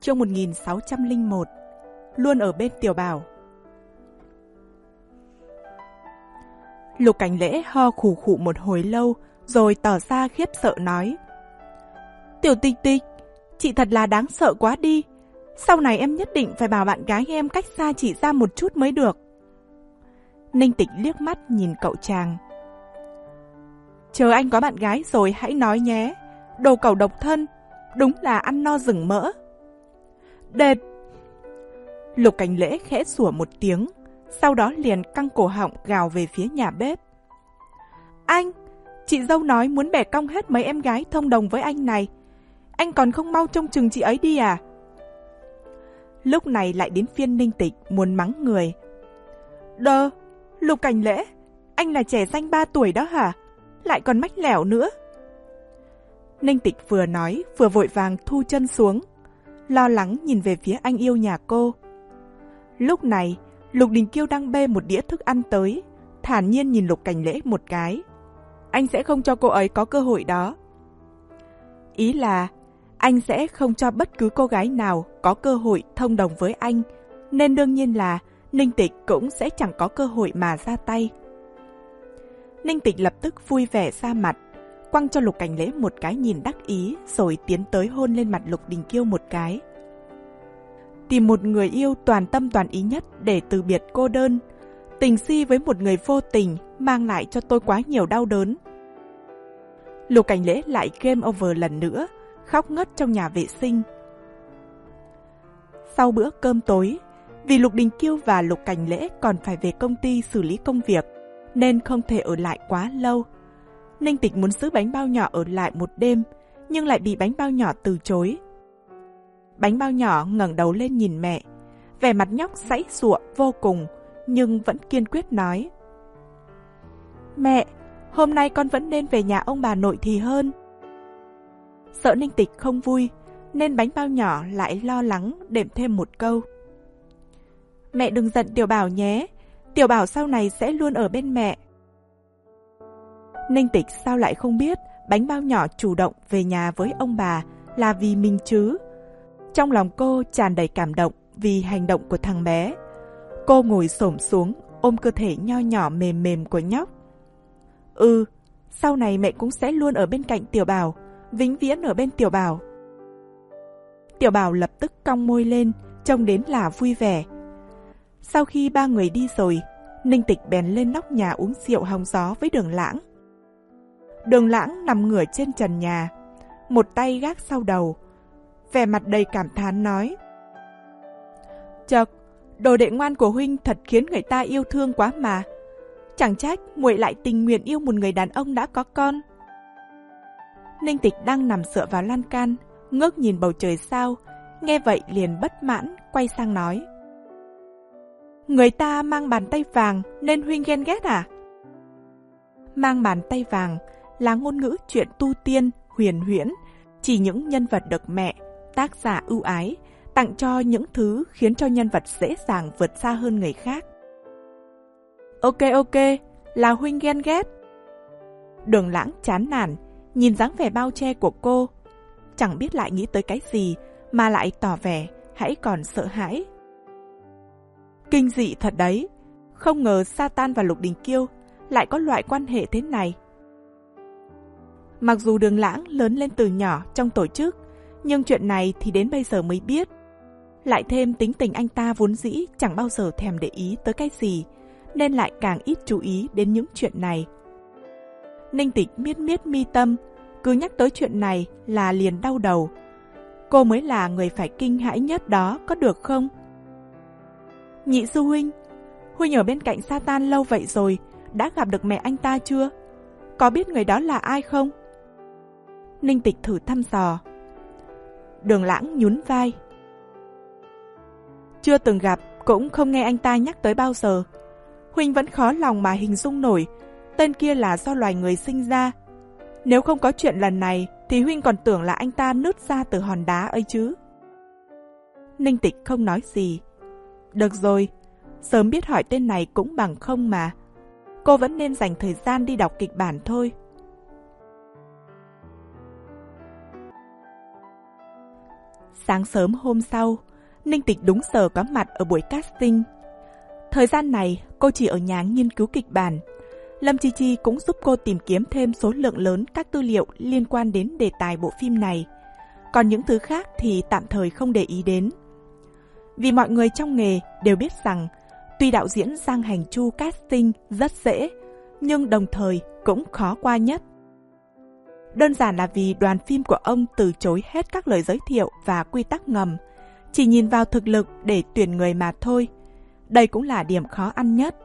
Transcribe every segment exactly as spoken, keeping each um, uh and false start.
Chương một nghìn sáu trăm lẻ một. Luôn ở bên Tiểu Bảo. Lục Cảnh Lễ ho khủ khủ một hồi lâu, rồi tỏ ra khiếp sợ nói: Tiểu Tịch Tịch, chị thật là đáng sợ quá đi. Sau này em nhất định phải bảo bạn gái em cách xa chị ra một chút mới được. Ninh Tịch liếc mắt nhìn cậu chàng. Chờ anh có bạn gái rồi hãy nói nhé. Đồ cẩu độc thân, đúng là ăn no rừng mỡ. Đệt! Lục Cảnh Lễ khẽ sủa một tiếng, sau đó liền căng cổ họng gào về phía nhà bếp. Anh! Chị dâu nói muốn bẻ cong hết mấy em gái thông đồng với anh này. Anh còn không mau trông chừng chị ấy đi à? Lúc này lại đến phiên Ninh Tịch muốn mắng người. Đơ! Lục Cảnh Lễ! Anh là trẻ danh ba tuổi đó hả? Lại còn mách lẻo nữa. Ninh Tịch vừa nói vừa vội vàng thu chân xuống, lo lắng nhìn về phía anh yêu nhà cô. Lúc này, Lục Đình Kiêu đang bê một đĩa thức ăn tới, thản nhiên nhìn Lục Cảnh Lễ một cái. Anh sẽ không cho cô ấy có cơ hội đó. Ý là, anh sẽ không cho bất cứ cô gái nào có cơ hội thông đồng với anh, nên đương nhiên là Ninh Tịch cũng sẽ chẳng có cơ hội mà ra tay. Ninh Tịch lập tức vui vẻ ra mặt, quăng cho Lục Cảnh Lễ một cái nhìn đắc ý, rồi tiến tới hôn lên mặt Lục Đình Kiêu một cái. Tìm một người yêu toàn tâm toàn ý nhất để từ biệt cô đơn, tình si với một người vô tình mang lại cho tôi quá nhiều đau đớn. Lục Cảnh Lễ lại game over lần nữa, khóc ngất trong nhà vệ sinh. Sau bữa cơm tối, vì Lục Đình Kiêu và Lục Cảnh Lễ còn phải về công ty xử lý công việc, nên không thể ở lại quá lâu. Ninh Tịch muốn giữ bánh bao nhỏ ở lại một đêm, nhưng lại bị bánh bao nhỏ từ chối. Bánh bao nhỏ ngẩng đầu lên nhìn mẹ, vẻ mặt nhóc giãy giụa vô cùng, nhưng vẫn kiên quyết nói: Mẹ, hôm nay con vẫn nên về nhà ông bà nội thì hơn. Sợ Ninh Tịch không vui, nên bánh bao nhỏ lại lo lắng đệm thêm một câu: Mẹ đừng giận Tiểu Bảo nhé, Tiểu Bảo sau này sẽ luôn ở bên mẹ. Ninh Tịch sao lại không biết bánh bao nhỏ chủ động về nhà với ông bà là vì mình chứ. Trong lòng cô tràn đầy cảm động vì hành động của thằng bé. Cô ngồi xổm xuống ôm cơ thể nho nhỏ mềm mềm của nhóc. Ừ, sau này mẹ cũng sẽ luôn ở bên cạnh Tiểu Bảo, vĩnh viễn ở bên Tiểu Bảo. Tiểu Bảo lập tức cong môi lên, trông đến là vui vẻ. Sau khi ba người đi rồi, Ninh Tịch bèn lên nóc nhà uống rượu hóng gió với Đường Lãng. Đường Lãng nằm ngửa trên trần nhà, một tay gác sau đầu, vẻ mặt đầy cảm thán nói: Chậc, đồ đệ ngoan của huynh thật khiến người ta yêu thương quá mà. Chẳng trách muội lại tình nguyện yêu một người đàn ông đã có con. Ninh Tịch đang nằm dựa vào lan can, ngước nhìn bầu trời sao, nghe vậy liền bất mãn, quay sang nói: Người ta mang bàn tay vàng nên huynh ghen ghét à? Mang bàn tay vàng là ngôn ngữ chuyện tu tiên, huyền huyễn, chỉ những nhân vật được mẹ, tác giả ưu ái, tặng cho những thứ khiến cho nhân vật dễ dàng vượt xa hơn người khác. Ok ok, là huynh ghen ghét. Đường Lãng chán nản, nhìn dáng vẻ bao che của cô, chẳng biết lại nghĩ tới cái gì mà lại tỏ vẻ hãy còn sợ hãi. Kinh dị thật đấy, không ngờ Satan và Lục Đình Kiêu lại có loại quan hệ thế này. Mặc dù Đường Lãng lớn lên từ nhỏ trong tổ chức, nhưng chuyện này thì đến bây giờ mới biết. Lại thêm tính tình anh ta vốn dĩ chẳng bao giờ thèm để ý tới cái gì, nên lại càng ít chú ý đến những chuyện này. Ninh Tịch miết miết mi tâm, cứ nhắc tới chuyện này là liền đau đầu. Cô mới là người phải kinh hãi nhất đó, có được không? Nhị sư huynh, huynh ở bên cạnh Satan lâu vậy rồi, đã gặp được mẹ anh ta chưa? Có biết người đó là ai không? Ninh Tịch thử thăm dò. Đường Lãng nhún vai. Chưa từng gặp, cũng không nghe anh ta nhắc tới bao giờ. Huynh vẫn khó lòng mà hình dung nổi, tên kia là do loài người sinh ra. Nếu không có chuyện lần này, thì huynh còn tưởng là anh ta nứt ra từ hòn đá ấy chứ. Ninh Tịch không nói gì. Được rồi, sớm biết hỏi tên này cũng bằng không mà. Cô vẫn nên dành thời gian đi đọc kịch bản thôi. Sáng sớm hôm sau, Ninh Tịch đúng giờ có mặt ở buổi casting. Thời gian này, cô chỉ ở nhà nghiên cứu kịch bản. Lâm Chi Chi cũng giúp cô tìm kiếm thêm số lượng lớn các tư liệu liên quan đến đề tài bộ phim này. Còn những thứ khác thì tạm thời không để ý đến. Vì mọi người trong nghề đều biết rằng, tuy đạo diễn Giang Hành Chu casting rất dễ, nhưng đồng thời cũng khó qua nhất. Đơn giản là vì đoàn phim của ông từ chối hết các lời giới thiệu và quy tắc ngầm, chỉ nhìn vào thực lực để tuyển người mà thôi. Đây cũng là điểm khó ăn nhất.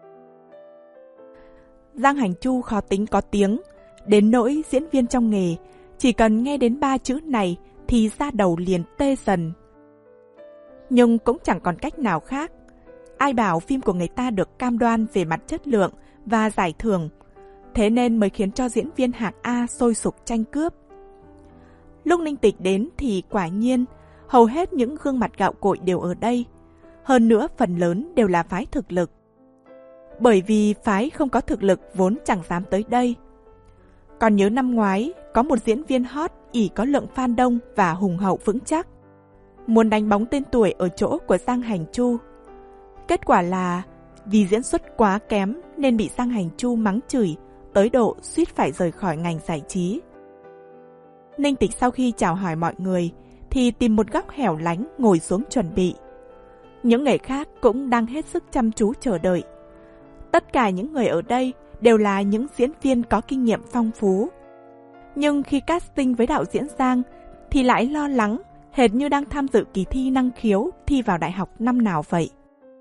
Giang Hành Chu khó tính có tiếng, đến nỗi diễn viên trong nghề chỉ cần nghe đến ba chữ này thì da đầu liền tê dần. Nhưng cũng chẳng còn cách nào khác. Ai bảo phim của người ta được cam đoan về mặt chất lượng và giải thưởng, thế nên mới khiến cho diễn viên hạng A sôi sục tranh cướp. Lúc Ninh Tịch đến thì quả nhiên, hầu hết những gương mặt gạo cội đều ở đây. Hơn nữa phần lớn đều là phái thực lực. Bởi vì phái không có thực lực vốn chẳng dám tới đây. Còn nhớ năm ngoái, có một diễn viên hot ỷ có lượng fan đông và hùng hậu vững chắc, muốn đánh bóng tên tuổi ở chỗ của Giang Hành Chu. Kết quả là vì diễn xuất quá kém nên bị Giang Hành Chu mắng chửi, tới độ suýt phải rời khỏi ngành giải trí. Ninh Tịch sau khi chào hỏi mọi người thì tìm một góc hẻo lánh ngồi xuống chuẩn bị. Những người khác cũng đang hết sức chăm chú chờ đợi. Tất cả những người ở đây đều là những diễn viên có kinh nghiệm phong phú. Nhưng khi casting với đạo diễn Giang thì lại lo lắng, hệt như đang tham dự kỳ thi năng khiếu thi vào đại học năm nào vậy.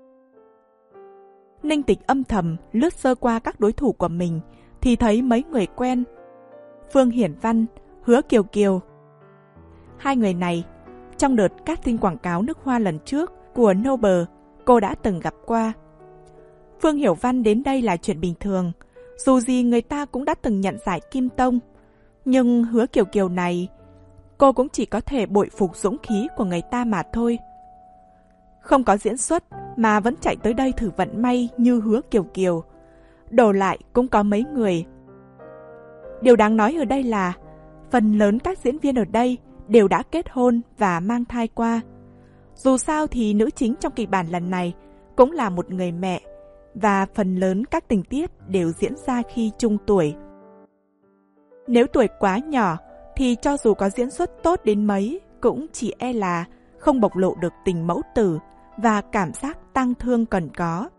Ninh Tịch âm thầm lướt sơ qua các đối thủ của mình thì thấy mấy người quen. Phương Hiển Văn, Hứa Kiều Kiều. Hai người này, trong đợt casting quảng cáo nước hoa lần trước của Noble, cô đã từng gặp qua. Phương Hiểu Văn đến đây là chuyện bình thường, dù gì người ta cũng đã từng nhận giải Kim Tông. Nhưng Hứa Kiều Kiều này, cô cũng chỉ có thể bội phục dũng khí của người ta mà thôi. Không có diễn xuất mà vẫn chạy tới đây thử vận may như Hứa Kiều Kiều. Đổ lại cũng có mấy người. Điều đáng nói ở đây là phần lớn các diễn viên ở đây đều đã kết hôn và mang thai qua. Dù sao thì nữ chính trong kịch bản lần này cũng là một người mẹ, và phần lớn các tình tiết đều diễn ra khi trung tuổi. Nếu tuổi quá nhỏ thì cho dù có diễn xuất tốt đến mấy cũng chỉ e là không bộc lộ được tình mẫu tử và cảm giác tang thương cần có.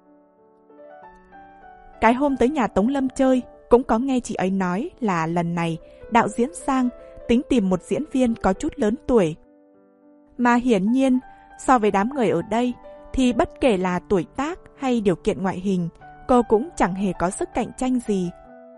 Cái hôm tới nhà Tống Lâm chơi cũng có nghe chị ấy nói là lần này đạo diễn Giang tính tìm một diễn viên có chút lớn tuổi. Mà hiển nhiên, so với đám người ở đây thì bất kể là tuổi tác hay điều kiện ngoại hình, cô cũng chẳng hề có sức cạnh tranh gì.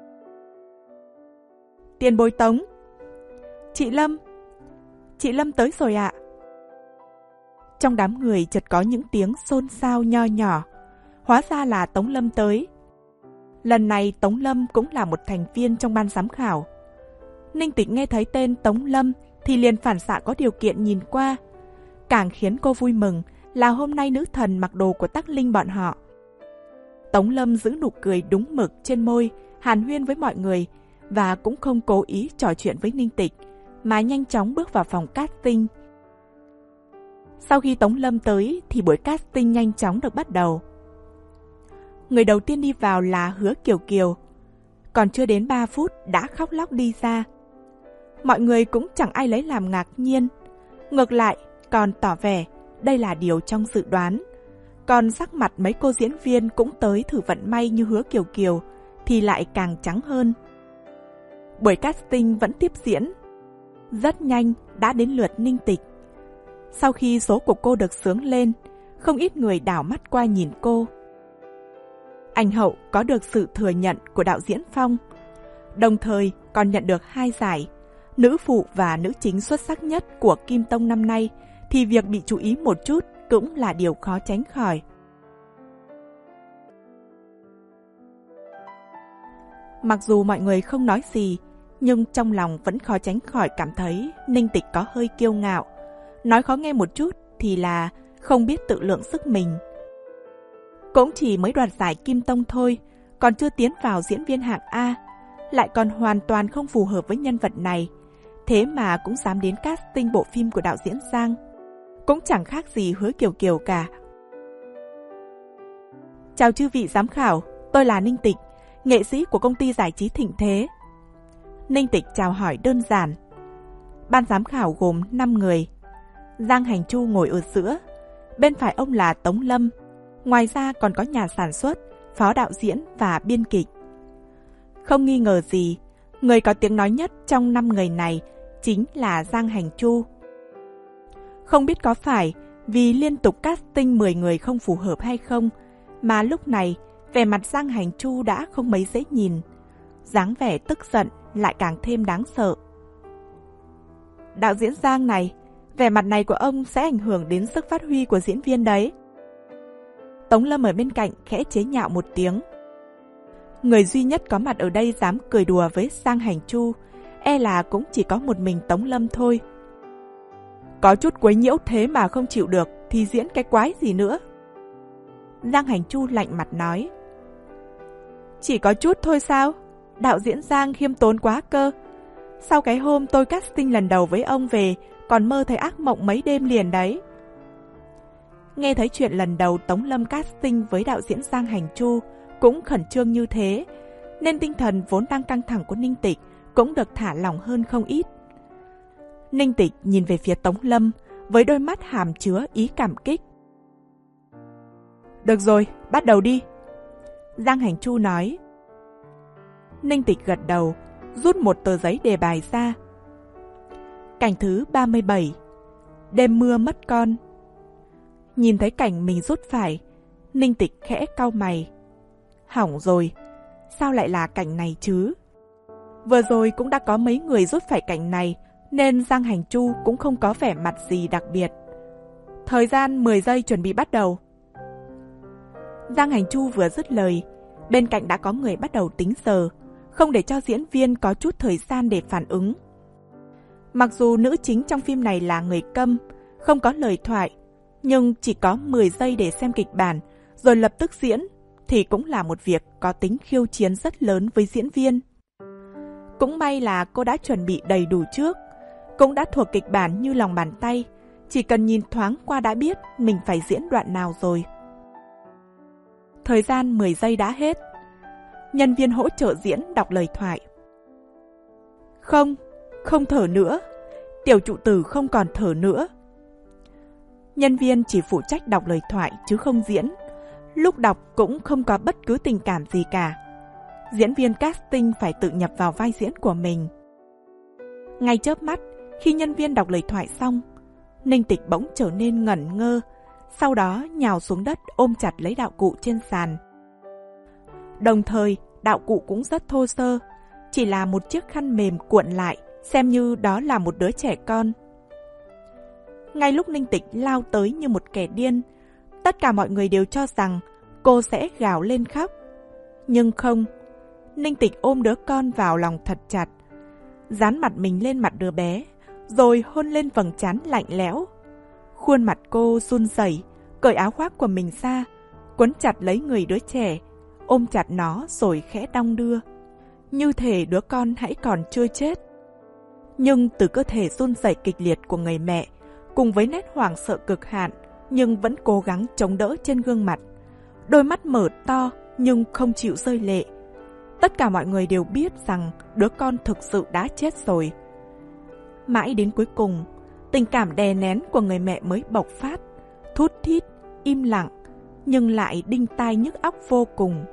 Tiền bối Tống. Chị Lâm. Chị Lâm tới rồi ạ. Trong đám người chợt có những tiếng xôn xao nho nhỏ. Hóa ra là Tống Lâm tới. Lần này Tống Lâm cũng là một thành viên trong ban giám khảo. Ninh Tịch nghe thấy tên Tống Lâm thì liền phản xạ có điều kiện nhìn qua. Càng khiến cô vui mừng là hôm nay nữ thần mặc đồ của Tắc Linh bọn họ. Tống Lâm giữ nụ cười đúng mực trên môi, hàn huyên với mọi người và cũng không cố ý trò chuyện với Ninh Tịch, mà nhanh chóng bước vào phòng casting. Sau khi Tống Lâm tới thì buổi casting nhanh chóng được bắt đầu. Người đầu tiên đi vào là Hứa Kiều Kiều. Còn chưa đến ba phút đã khóc lóc đi ra. Mọi người cũng chẳng ai lấy làm ngạc nhiên. Ngược lại, còn tỏ vẻ đây là điều trong dự đoán. Còn sắc mặt mấy cô diễn viên cũng tới thử vận may như Hứa Kiều Kiều thì lại càng trắng hơn. Buổi casting vẫn tiếp diễn. Rất nhanh đã đến lượt Ninh Tịch. Sau khi số của cô được xướng lên, không ít người đảo mắt qua nhìn cô. Ảnh hậu có được sự thừa nhận của đạo diễn Phong, đồng thời còn nhận được hai giải, nữ phụ và nữ chính xuất sắc nhất của Kim Tông năm nay, thì việc bị chú ý một chút cũng là điều khó tránh khỏi. Mặc dù mọi người không nói gì, nhưng trong lòng vẫn khó tránh khỏi cảm thấy Ninh Tịch có hơi kiêu ngạo. Nói khó nghe một chút thì là không biết tự lượng sức mình. Cũng chỉ mới đoạt giải Kim Tông thôi, còn chưa tiến vào diễn viên hạng A, lại còn hoàn toàn không phù hợp với nhân vật này. thế mà cũng dám đến casting bộ phim của đạo diễn Giang. Cũng chẳng khác gì Hứa Kiều Kiều cả. Chào chư vị giám khảo, tôi là Ninh Tịch, nghệ sĩ của công ty giải trí Thịnh Thế. Ninh Tịch chào hỏi đơn giản. Ban giám khảo gồm năm người. Giang Hành Chu ngồi ở giữa, bên phải ông là Tống Lâm. Ngoài ra còn có nhà sản xuất, phó đạo diễn và biên kịch. Không nghi ngờ gì, người có tiếng nói nhất trong năm người này chính là Giang Hành Chu. Không biết có phải vì liên tục casting mười người không phù hợp hay không, mà lúc này vẻ mặt Giang Hành Chu đã không mấy dễ nhìn. Dáng vẻ tức giận lại càng thêm đáng sợ. Đạo diễn Giang này, vẻ mặt này của ông sẽ ảnh hưởng đến sức phát huy của diễn viên đấy. Tống Lâm ở bên cạnh khẽ chế nhạo một tiếng. Người duy nhất có mặt ở đây dám cười đùa với Giang Hành Chu, e là cũng chỉ có một mình Tống Lâm thôi. Có chút quấy nhiễu thế mà không chịu được thì diễn cái quái gì nữa. Giang Hành Chu lạnh mặt nói. Chỉ có chút thôi sao? Đạo diễn Giang khiêm tốn quá cơ. Sau cái hôm tôi casting lần đầu với ông về, còn mơ thấy ác mộng mấy đêm liền đấy. Nghe thấy chuyện lần đầu Tống Lâm casting với đạo diễn Giang Hành Chu cũng khẩn trương như thế, nên tinh thần vốn đang căng thẳng của Ninh Tịch cũng được thả lỏng hơn không ít. Ninh Tịch nhìn về phía Tống Lâm với đôi mắt hàm chứa ý cảm kích. Được rồi, bắt đầu đi. Giang Hành Chu nói. Ninh Tịch gật đầu, rút một tờ giấy đề bài ra. Cảnh thứ ba mươi bảy. Đêm mưa mất con. Nhìn thấy cảnh mình rút phải, Ninh Tịch khẽ cau mày. Hỏng rồi, sao lại là cảnh này chứ? Vừa rồi cũng đã có mấy người rút phải cảnh này, nên Giang Hành Chu cũng không có vẻ mặt gì đặc biệt. Thời gian mười giây chuẩn bị bắt đầu. Giang Hành Chu vừa dứt lời, bên cạnh đã có người bắt đầu tính giờ, không để cho diễn viên có chút thời gian để phản ứng. Mặc dù nữ chính trong phim này là người câm, không có lời thoại, nhưng chỉ có mười giây để xem kịch bản, rồi lập tức diễn, thì cũng là một việc có tính khiêu chiến rất lớn với diễn viên. Cũng may là cô đã chuẩn bị đầy đủ trước, cũng đã thuộc kịch bản như lòng bàn tay, chỉ cần nhìn thoáng qua đã biết mình phải diễn đoạn nào rồi. Thời gian mười giây đã hết. Nhân viên hỗ trợ diễn đọc lời thoại. Không, không thở nữa. Tiểu trụ tử không còn thở nữa. Nhân viên chỉ phụ trách đọc lời thoại chứ không diễn. Lúc đọc cũng không có bất cứ tình cảm gì cả. Diễn viên casting phải tự nhập vào vai diễn của mình. Ngay chớp mắt, khi nhân viên đọc lời thoại xong, Ninh Tịch bỗng trở nên ngẩn ngơ, sau đó nhào xuống đất ôm chặt lấy đạo cụ trên sàn. Đồng thời, đạo cụ cũng rất thô sơ, chỉ là một chiếc khăn mềm cuộn lại, xem như đó là một đứa trẻ con. Ngay lúc Ninh Tịch lao tới như một kẻ điên, tất cả mọi người đều cho rằng cô sẽ gào lên khóc. Nhưng không, Ninh Tịch ôm đứa con vào lòng thật chặt, dán mặt mình lên mặt đứa bé, rồi hôn lên vầng trán lạnh lẽo. Khuôn mặt cô run rẩy, cởi áo khoác của mình ra, quấn chặt lấy người đứa trẻ, ôm chặt nó rồi khẽ đong đưa, như thể đứa con hãy còn chưa chết. Nhưng từ cơ thể run rẩy kịch liệt của người mẹ, cùng với nét hoảng sợ cực hạn, nhưng vẫn cố gắng chống đỡ trên gương mặt, đôi mắt mở to nhưng không chịu rơi lệ, tất cả mọi người đều biết rằng đứa con thực sự đã chết rồi. Mãi đến cuối cùng, tình cảm đè nén của người mẹ mới bộc phát, thút thít, im lặng, nhưng lại đinh tai nhức óc vô cùng.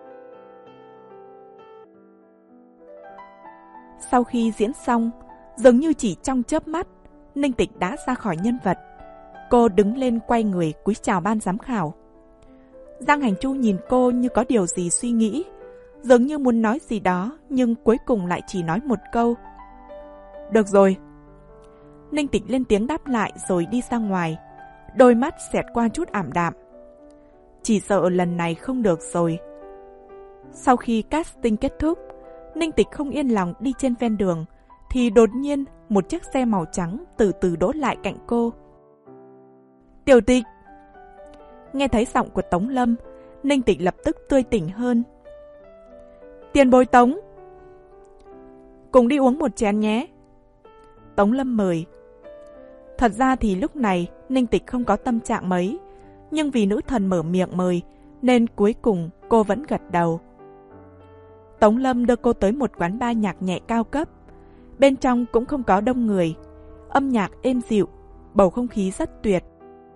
Sau khi diễn xong, dường như chỉ trong chớp mắt, Ninh Tịch đã ra khỏi nhân vật. Cô đứng lên quay người cúi chào ban giám khảo. Giang Hành Chu nhìn cô như có điều gì suy nghĩ, dường như muốn nói gì đó, nhưng cuối cùng lại chỉ nói một câu. Được rồi. Ninh Tịch lên tiếng đáp lại rồi đi ra ngoài, đôi mắt xẹt qua chút ảm đạm. Chỉ sợ lần này không được rồi. Sau khi casting kết thúc, Ninh Tịch không yên lòng đi trên ven đường, thì đột nhiên một chiếc xe màu trắng từ từ đỗ lại cạnh cô. Tiểu Tịch! Nghe thấy giọng của Tống Lâm, Ninh Tịch lập tức tươi tỉnh hơn. Tiền bối Tống! Cùng đi uống một chén nhé. Tống Lâm mời. Thật ra thì lúc này Ninh Tịch không có tâm trạng mấy, nhưng vì nữ thần mở miệng mời nên cuối cùng cô vẫn gật đầu. Tống Lâm đưa cô tới một quán bar nhạc nhẹ cao cấp. Bên trong cũng không có đông người, âm nhạc êm dịu, bầu không khí rất tuyệt.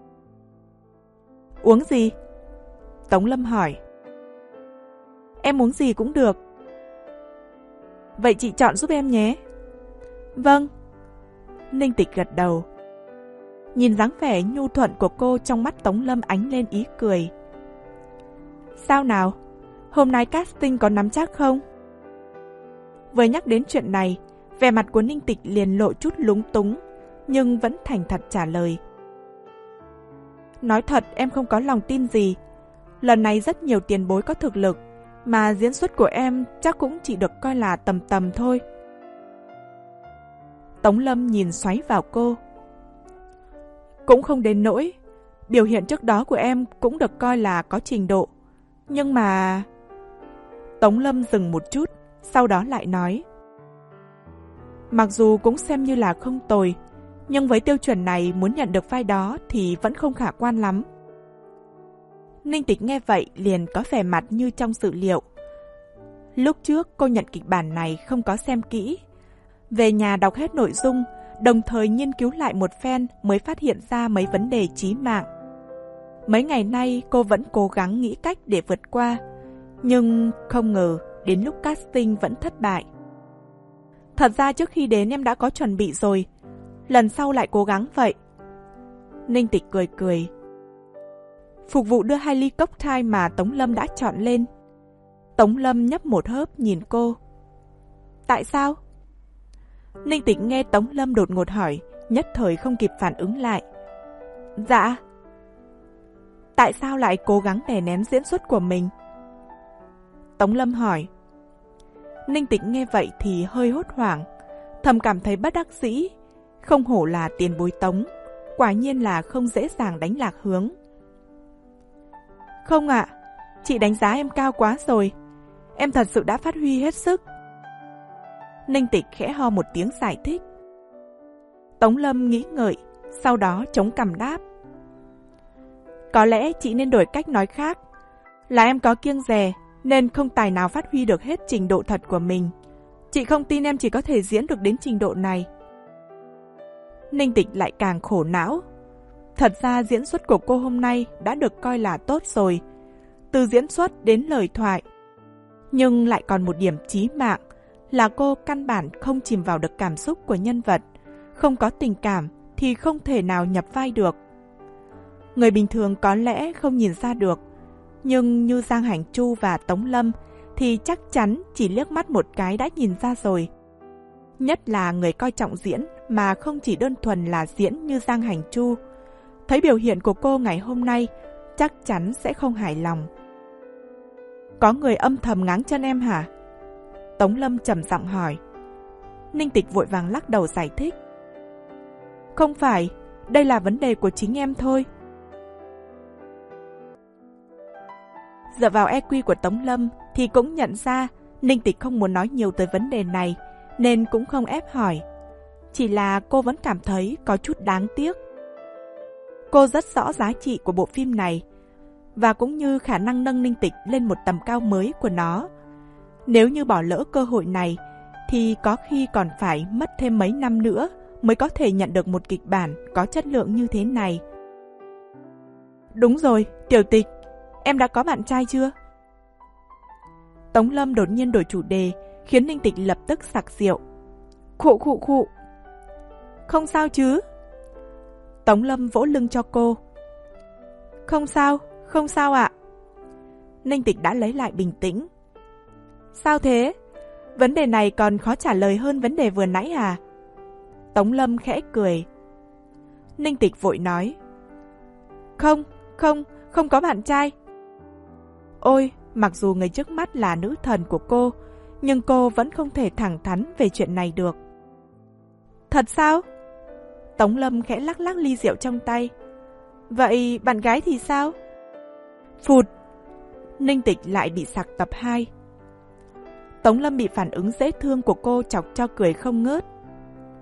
Uống gì? Tống Lâm hỏi. Em uống gì cũng được. Vậy chị chọn giúp em nhé. Vâng. Ninh Tịch gật đầu. Nhìn dáng vẻ nhu thuận của cô, trong mắt Tống Lâm ánh lên ý cười. Sao nào? Hôm nay casting có nắm chắc không? Vừa nhắc đến chuyện này, vẻ mặt của Ninh Tịch liền lộ chút lúng túng, nhưng vẫn thành thật trả lời. Nói thật em không có lòng tin gì. Lần này rất nhiều tiền bối có thực lực, mà diễn xuất của em chắc cũng chỉ được coi là tầm tầm thôi. Tống Lâm nhìn xoáy vào cô. Cũng không đến nỗi. Biểu hiện trước đó của em cũng được coi là có trình độ. Nhưng mà... Tống Lâm dừng một chút, sau đó lại nói. Mặc dù cũng xem như là không tồi, nhưng với tiêu chuẩn này muốn nhận được vai đó thì vẫn không khả quan lắm. Ninh Tịch nghe vậy liền có vẻ mặt như trong dự liệu. Lúc trước cô nhận kịch bản này không có xem kỹ. Về nhà đọc hết nội dung, đồng thời nghiên cứu lại một phen mới phát hiện ra mấy vấn đề chí mạng. Mấy ngày nay cô vẫn cố gắng nghĩ cách để vượt qua, nhưng không ngờ đến lúc casting vẫn thất bại. Thật ra trước khi đến em đã có chuẩn bị rồi, lần sau lại cố gắng vậy. Ninh Tịch cười cười. Phục vụ đưa hai ly cocktail mà Tống Lâm đã chọn lên. Tống Lâm nhấp một hớp nhìn cô. Tại sao? Ninh Tịch nghe Tống Lâm đột ngột hỏi, nhất thời không kịp phản ứng lại. Dạ. Tại sao lại cố gắng đè nén diễn xuất của mình? Tống Lâm hỏi. Ninh Tịch nghe vậy thì hơi hốt hoảng, thầm cảm thấy bất đắc dĩ. Không hổ là tiền bối Tống, quả nhiên là không dễ dàng đánh lạc hướng. Không ạ, à, chị đánh giá em cao quá rồi. Em thật sự đã phát huy hết sức. Ninh Tịch khẽ ho một tiếng giải thích. Tống Lâm nghĩ ngợi, sau đó chống cằm đáp. Có lẽ chị nên đổi cách nói khác. Là em có kiêng dè, nên không tài nào phát huy được hết trình độ thật của mình. Chị không tin em chỉ có thể diễn được đến trình độ này. Ninh Tịch lại càng khổ não. Thật ra diễn xuất của cô hôm nay đã được coi là tốt rồi, từ diễn xuất đến lời thoại. Nhưng lại còn một điểm chí mạng là cô căn bản không chìm vào được cảm xúc của nhân vật. Không có tình cảm thì không thể nào nhập vai được. Người bình thường có lẽ không nhìn ra được, nhưng như Giang Hành Chu và Tống Lâm thì chắc chắn chỉ liếc mắt một cái đã nhìn ra rồi. Nhất là người coi trọng diễn mà không chỉ đơn thuần là diễn như Giang Hành Chu. Thấy biểu hiện của cô ngày hôm nay chắc chắn sẽ không hài lòng. Có người âm thầm ngáng chân em hả? Tống Lâm trầm giọng hỏi. Ninh Tịch vội vàng lắc đầu giải thích. Không phải, đây là vấn đề của chính em thôi. Dựa vào e quy của Tống Lâm thì cũng nhận ra Ninh Tịch không muốn nói nhiều tới vấn đề này, nên cũng không ép hỏi. Chỉ là cô vẫn cảm thấy có chút đáng tiếc. Cô rất rõ giá trị của bộ phim này, và cũng như khả năng nâng Ninh Tịch lên một tầm cao mới của nó. Nếu như bỏ lỡ cơ hội này, thì có khi còn phải mất thêm mấy năm nữa mới có thể nhận được một kịch bản có chất lượng như thế này. Đúng rồi, Tiểu Tịch, em đã có bạn trai chưa? Tống Lâm đột nhiên đổi chủ đề, khiến Ninh Tịch lập tức sặc rượu. Khụ khụ khụ. Không sao chứ? Tống Lâm vỗ lưng cho cô. Không sao, không sao ạ. Ninh Tịch đã lấy lại bình tĩnh. Sao thế? Vấn đề này còn khó trả lời hơn vấn đề vừa nãy à? Tống Lâm khẽ cười. Ninh Tịch vội nói. Không, không, không có bạn trai. Ôi, mặc dù người trước mắt là nữ thần của cô, nhưng cô vẫn không thể thẳng thắn về chuyện này được. Thật sao? Tống Lâm khẽ lắc lắc ly rượu trong tay. Vậy bạn gái thì sao? Phụt! Ninh Tịch lại bị sặc tập hai. Tống Lâm bị phản ứng dễ thương của cô chọc cho cười không ngớt.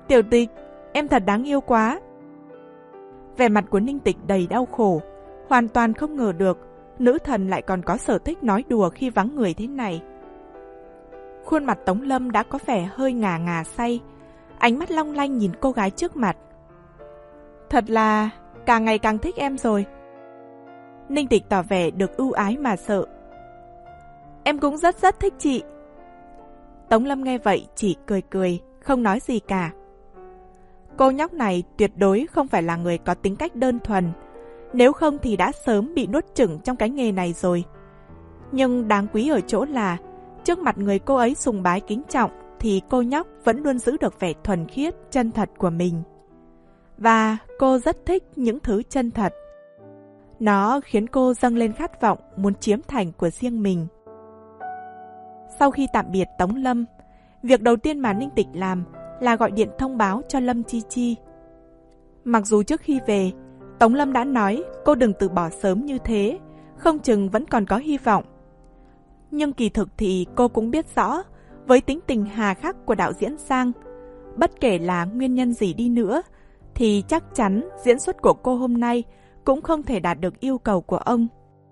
Tiểu Tịch, em thật đáng yêu quá. Vẻ mặt của Ninh Tịch đầy đau khổ, hoàn toàn không ngờ được nữ thần lại còn có sở thích nói đùa khi vắng người thế này. Khuôn mặt Tống Lâm đã có vẻ hơi ngà ngà say, ánh mắt long lanh nhìn cô gái trước mặt. Thật là càng ngày càng thích em rồi. Ninh Tịch tỏ vẻ được ưu ái mà sợ. Em cũng rất rất thích chị. Tống Lâm nghe vậy chỉ cười cười, không nói gì cả. Cô nhóc này tuyệt đối không phải là người có tính cách đơn thuần, nếu không thì đã sớm bị nuốt chửng trong cái nghề này rồi. Nhưng đáng quý ở chỗ là, trước mặt người cô ấy sùng bái kính trọng thì cô nhóc vẫn luôn giữ được vẻ thuần khiết, chân thật của mình. Và cô rất thích những thứ chân thật. Nó khiến cô dâng lên khát vọng muốn chiếm thành của riêng mình. Sau khi tạm biệt Tống Lâm, việc đầu tiên mà Ninh Tịch làm là gọi điện thông báo cho Lâm Chi Chi. Mặc dù trước khi về, Tống Lâm đã nói cô đừng từ bỏ sớm như thế, không chừng vẫn còn có hy vọng. Nhưng kỳ thực thì cô cũng biết rõ, với tính tình hà khắc của đạo diễn Giang, bất kể là nguyên nhân gì đi nữa, thì chắc chắn diễn xuất của cô hôm nay cũng không thể đạt được yêu cầu của ông.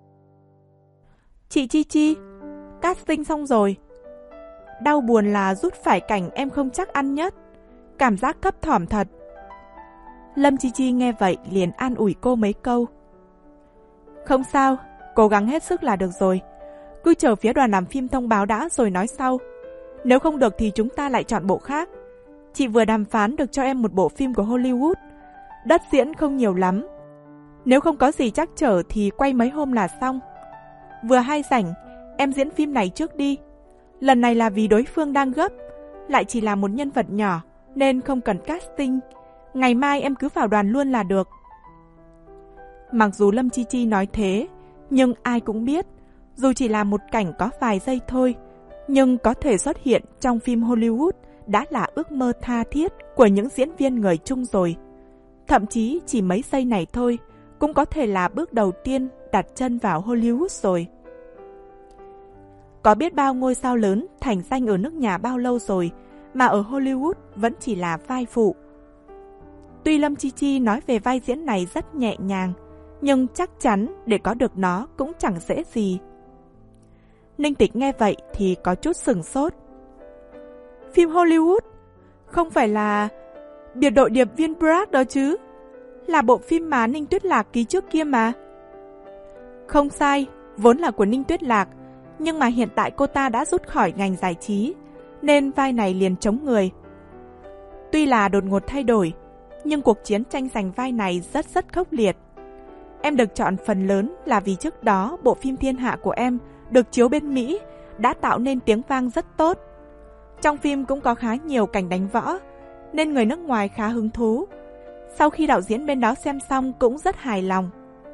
Chị Chi Chi, casting xong rồi. Đau buồn là rút phải cảnh em không chắc ăn nhất. Cảm giác thấp thỏm thật. Lâm Chi Chi nghe vậy liền an ủi cô mấy câu. Không sao, cố gắng hết sức là được rồi. Cứ chờ phía đoàn làm phim thông báo đã rồi nói sau. Nếu không được thì chúng ta lại chọn bộ khác. Chị vừa đàm phán được cho em một bộ phim của Hollywood. Đất diễn không nhiều lắm. Nếu không có gì trắc trở thì quay mấy hôm là xong. Vừa hay rảnh, em diễn phim này trước đi. Lần này là vì đối phương đang gấp, lại chỉ là một nhân vật nhỏ nên không cần casting. Ngày mai em cứ vào đoàn luôn là được. Mặc dù Lâm Chi Chi nói thế, nhưng ai cũng biết, dù chỉ là một cảnh có vài giây thôi, nhưng có thể xuất hiện trong phim Hollywood đã là ước mơ tha thiết của những diễn viên người Trung rồi. Thậm chí chỉ mấy giây này thôi cũng có thể là bước đầu tiên đặt chân vào Hollywood rồi. Có biết bao ngôi sao lớn thành danh ở nước nhà bao lâu rồi mà ở Hollywood vẫn chỉ là vai phụ. Tuy Lâm Chi Chi nói về vai diễn này rất nhẹ nhàng, nhưng chắc chắn để có được nó cũng chẳng dễ gì. Ninh Tịch nghe vậy thì có chút sửng sốt. Phim Hollywood? Không phải là Biệt đội điệp viên Brad đó chứ? Là bộ phim mà Ninh Tuyết Lạc ký trước kia mà. Không sai, vốn là của Ninh Tuyết Lạc, nhưng mà hiện tại cô ta đã rút khỏi ngành giải trí, nên vai này liền trống người. Tuy là đột ngột thay đổi, nhưng cuộc chiến tranh giành vai này rất rất khốc liệt. Em được chọn phần lớn là vì trước đó bộ phim Thiên Hạ của em được chiếu bên Mỹ đã tạo nên tiếng vang rất tốt. Trong phim cũng có khá nhiều cảnh đánh võ, nên người nước ngoài khá hứng thú. Sau khi đạo diễn bên đó xem xong cũng rất hài lòng.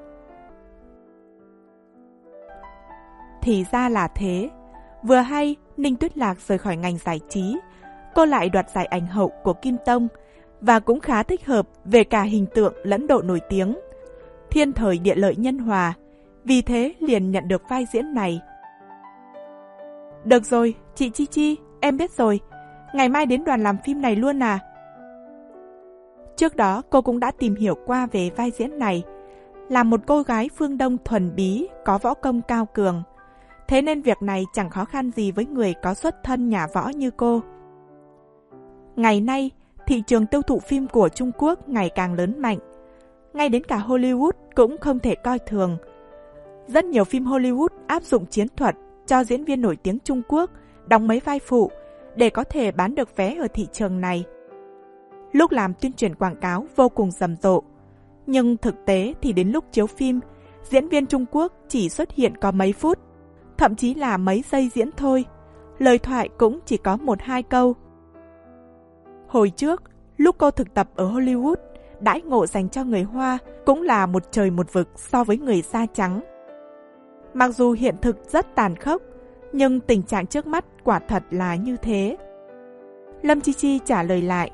Thì ra là thế. Vừa hay Ninh Tuyết Lạc rời khỏi ngành giải trí, cô lại đoạt giải ảnh hậu của Kim Tông và cũng khá thích hợp về cả hình tượng lẫn độ nổi tiếng. Thiên thời địa lợi nhân hòa, vì thế liền nhận được vai diễn này. Được rồi, chị Chi Chi, em biết rồi. Ngày mai đến đoàn làm phim này luôn à? Trước đó cô cũng đã tìm hiểu qua về vai diễn này. Là một cô gái phương Đông thuần bí, có võ công cao cường. Thế nên việc này chẳng khó khăn gì với người có xuất thân nhà võ như cô. Ngày nay, thị trường tiêu thụ phim của Trung Quốc ngày càng lớn mạnh. Ngay đến cả Hollywood cũng không thể coi thường. Rất nhiều phim Hollywood áp dụng chiến thuật cho diễn viên nổi tiếng Trung Quốc đóng mấy vai phụ để có thể bán được vé ở thị trường này. Lúc làm tuyên truyền quảng cáo vô cùng rầm rộ, nhưng thực tế thì đến lúc chiếu phim, diễn viên Trung Quốc chỉ xuất hiện có mấy phút, thậm chí là mấy giây diễn thôi, lời thoại cũng chỉ có một hai câu. Hồi trước, lúc cô thực tập ở Hollywood, đãi ngộ dành cho người Hoa cũng là một trời một vực so với người da trắng. Mặc dù hiện thực rất tàn khốc, nhưng tình trạng trước mắt quả thật là như thế. Lâm Chi Chi trả lời lại.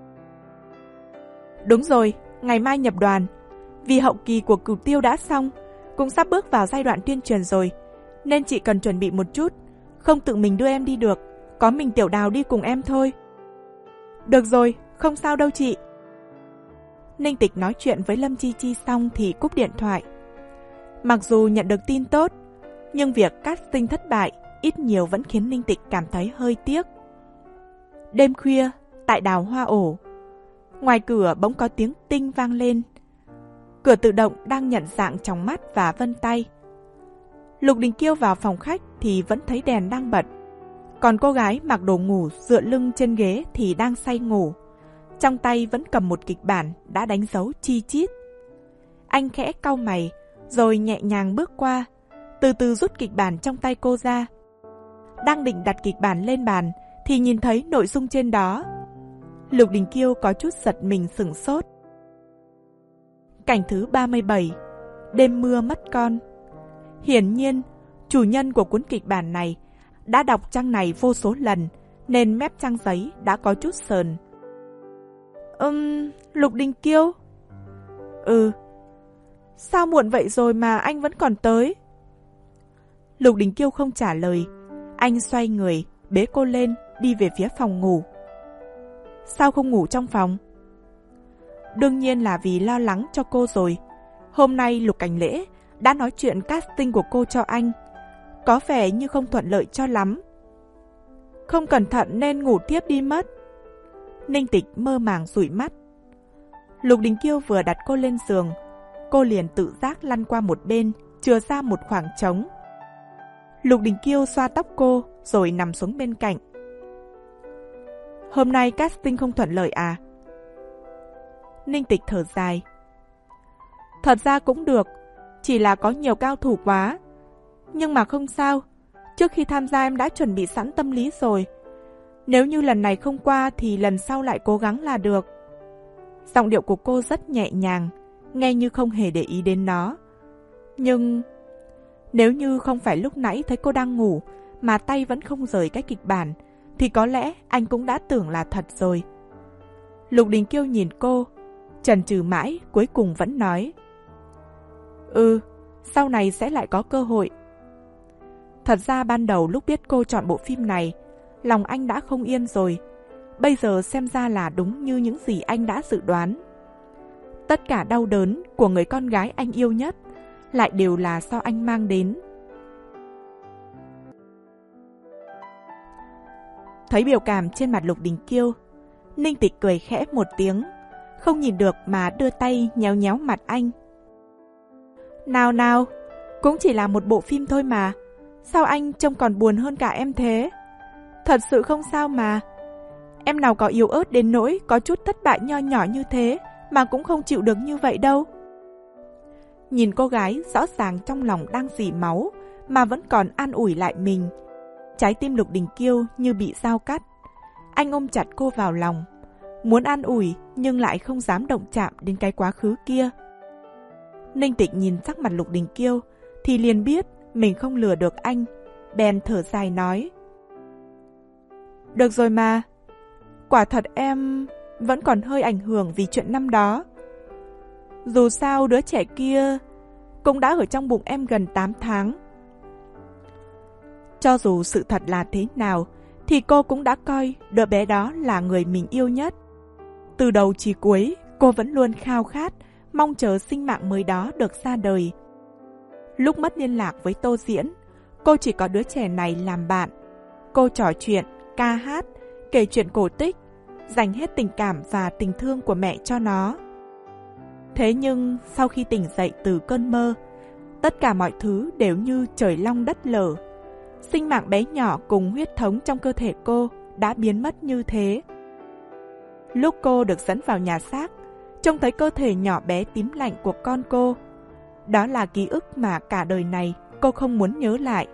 Đúng rồi, ngày mai nhập đoàn. Vì hậu kỳ của Cửu Tiêu đã xong, cũng sắp bước vào giai đoạn tuyên truyền rồi, nên chị cần chuẩn bị một chút, không tự mình đưa em đi được, có mình Tiểu Đào đi cùng em thôi. Được rồi, không sao đâu chị. Ninh Tịch nói chuyện với Lâm Chi Chi xong thì cúp điện thoại. Mặc dù nhận được tin tốt, nhưng việc casting thất bại ít nhiều vẫn khiến Ninh Tịch cảm thấy hơi tiếc. Đêm khuya, tại đào hoa ổ, ngoài cửa bỗng có tiếng tinh vang lên. Cửa tự động đang nhận dạng trong mắt và vân tay. Lục Đình Kiêu vào phòng khách thì vẫn thấy đèn đang bật. Còn cô gái mặc đồ ngủ dựa lưng trên ghế thì đang say ngủ. Trong tay vẫn cầm một kịch bản đã đánh dấu chi chít. Anh khẽ cau mày, rồi nhẹ nhàng bước qua, từ từ rút kịch bản trong tay cô ra. Đang định đặt kịch bản lên bàn thì nhìn thấy nội dung trên đó. Lục Đình Kiêu có chút giật mình sửng sốt. Cảnh thứ ba mươi bảy. Đêm mưa mất con. Hiển nhiên, chủ nhân của cuốn kịch bản này đã đọc trang này vô số lần, nên mép trang giấy đã có chút sờn. Ừm, Lục Đình Kiêu? Ừ. Sao muộn vậy rồi mà anh vẫn còn tới? Lục Đình Kiêu không trả lời. Anh xoay người, bế cô lên, đi về phía phòng ngủ. Sao không ngủ trong phòng? Đương nhiên là vì lo lắng cho cô rồi. Hôm nay Lục Cảnh Lễ đã nói chuyện casting của cô cho anh. Có vẻ như không thuận lợi cho lắm. Không cẩn thận nên ngủ tiếp đi mất. Ninh Tịch mơ màng dụi mắt. Lục Đình Kiêu vừa đặt cô lên giường, cô liền tự giác lăn qua một bên, chừa ra một khoảng trống. Lục Đình Kiêu xoa tóc cô rồi nằm xuống bên cạnh. Hôm nay casting không thuận lợi à? Ninh Tịch thở dài. Thật ra cũng được, chỉ là có nhiều cao thủ quá. Nhưng mà không sao, trước khi tham gia em đã chuẩn bị sẵn tâm lý rồi. Nếu như lần này không qua thì lần sau lại cố gắng là được. Giọng điệu của cô rất nhẹ nhàng, nghe như không hề để ý đến nó. Nhưng nếu như không phải lúc nãy thấy cô đang ngủ mà tay vẫn không rời cái kịch bản, thì có lẽ anh cũng đã tưởng là thật rồi. Lục Đình Kiêu nhìn cô, chần chừ mãi, cuối cùng vẫn nói. Ừ, sau này sẽ lại có cơ hội. Thật ra ban đầu lúc biết cô chọn bộ phim này, lòng anh đã không yên rồi. Bây giờ xem ra là đúng như những gì anh đã dự đoán. Tất cả đau đớn của người con gái anh yêu nhất lại đều là do anh mang đến. Thấy biểu cảm trên mặt Lục Đình Kiêu, Ninh Tịch cười khẽ một tiếng, không nhìn được mà đưa tay nhéo nhéo mặt anh. Nào nào, cũng chỉ là một bộ phim thôi mà, sao anh trông còn buồn hơn cả em thế? Thật sự không sao mà. Em nào có yếu ớt đến nỗi có chút thất bại nho nhỏ như thế mà cũng không chịu được như vậy đâu. Nhìn cô gái rõ ràng trong lòng đang rỉ máu mà vẫn còn an ủi lại mình. Trái tim Lục Đình Kiêu như bị dao cắt. Anh ôm chặt cô vào lòng, muốn an ủi nhưng lại không dám động chạm đến cái quá khứ kia. Ninh Tịch nhìn sắc mặt Lục Đình Kiêu thì liền biết mình không lừa được anh, bèn thở dài nói. Được rồi mà, quả thật em vẫn còn hơi ảnh hưởng vì chuyện năm đó. Dù sao đứa trẻ kia cũng đã ở trong bụng em gần tám tháng. Cho dù sự thật là thế nào thì cô cũng đã coi đứa bé đó là người mình yêu nhất. Từ đầu chí cuối cô vẫn luôn khao khát, mong chờ sinh mạng mới đó được ra đời. Lúc mất liên lạc với Tô Diễn, cô chỉ có đứa trẻ này làm bạn. Cô trò chuyện, ca hát, kể chuyện cổ tích, dành hết tình cảm và tình thương của mẹ cho nó. Thế nhưng sau khi tỉnh dậy từ cơn mơ, tất cả mọi thứ đều như trời long đất lở. Sinh mạng bé nhỏ cùng huyết thống trong cơ thể cô đã biến mất như thế. Lúc cô được dẫn vào nhà xác, trông thấy cơ thể nhỏ bé tím lạnh của con cô. Đó là ký ức mà cả đời này cô không muốn nhớ lại.